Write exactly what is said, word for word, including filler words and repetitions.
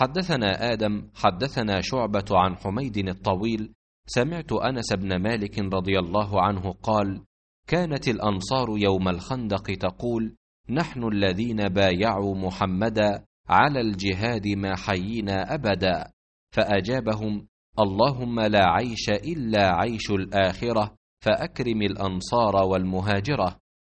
حدثنا آدم حدثنا شعبة عن حميد الطويل سمعت أنس بن مالك رضي الله عنه قال: كانت الأنصار يوم الخندق تقول: نحن الذين بايعوا محمدا على الجهاد ما حيينا أبدا، فأجابهم: اللهم لا عيش إلا عيش الآخرة، فأكرم الأنصار والمهاجرة.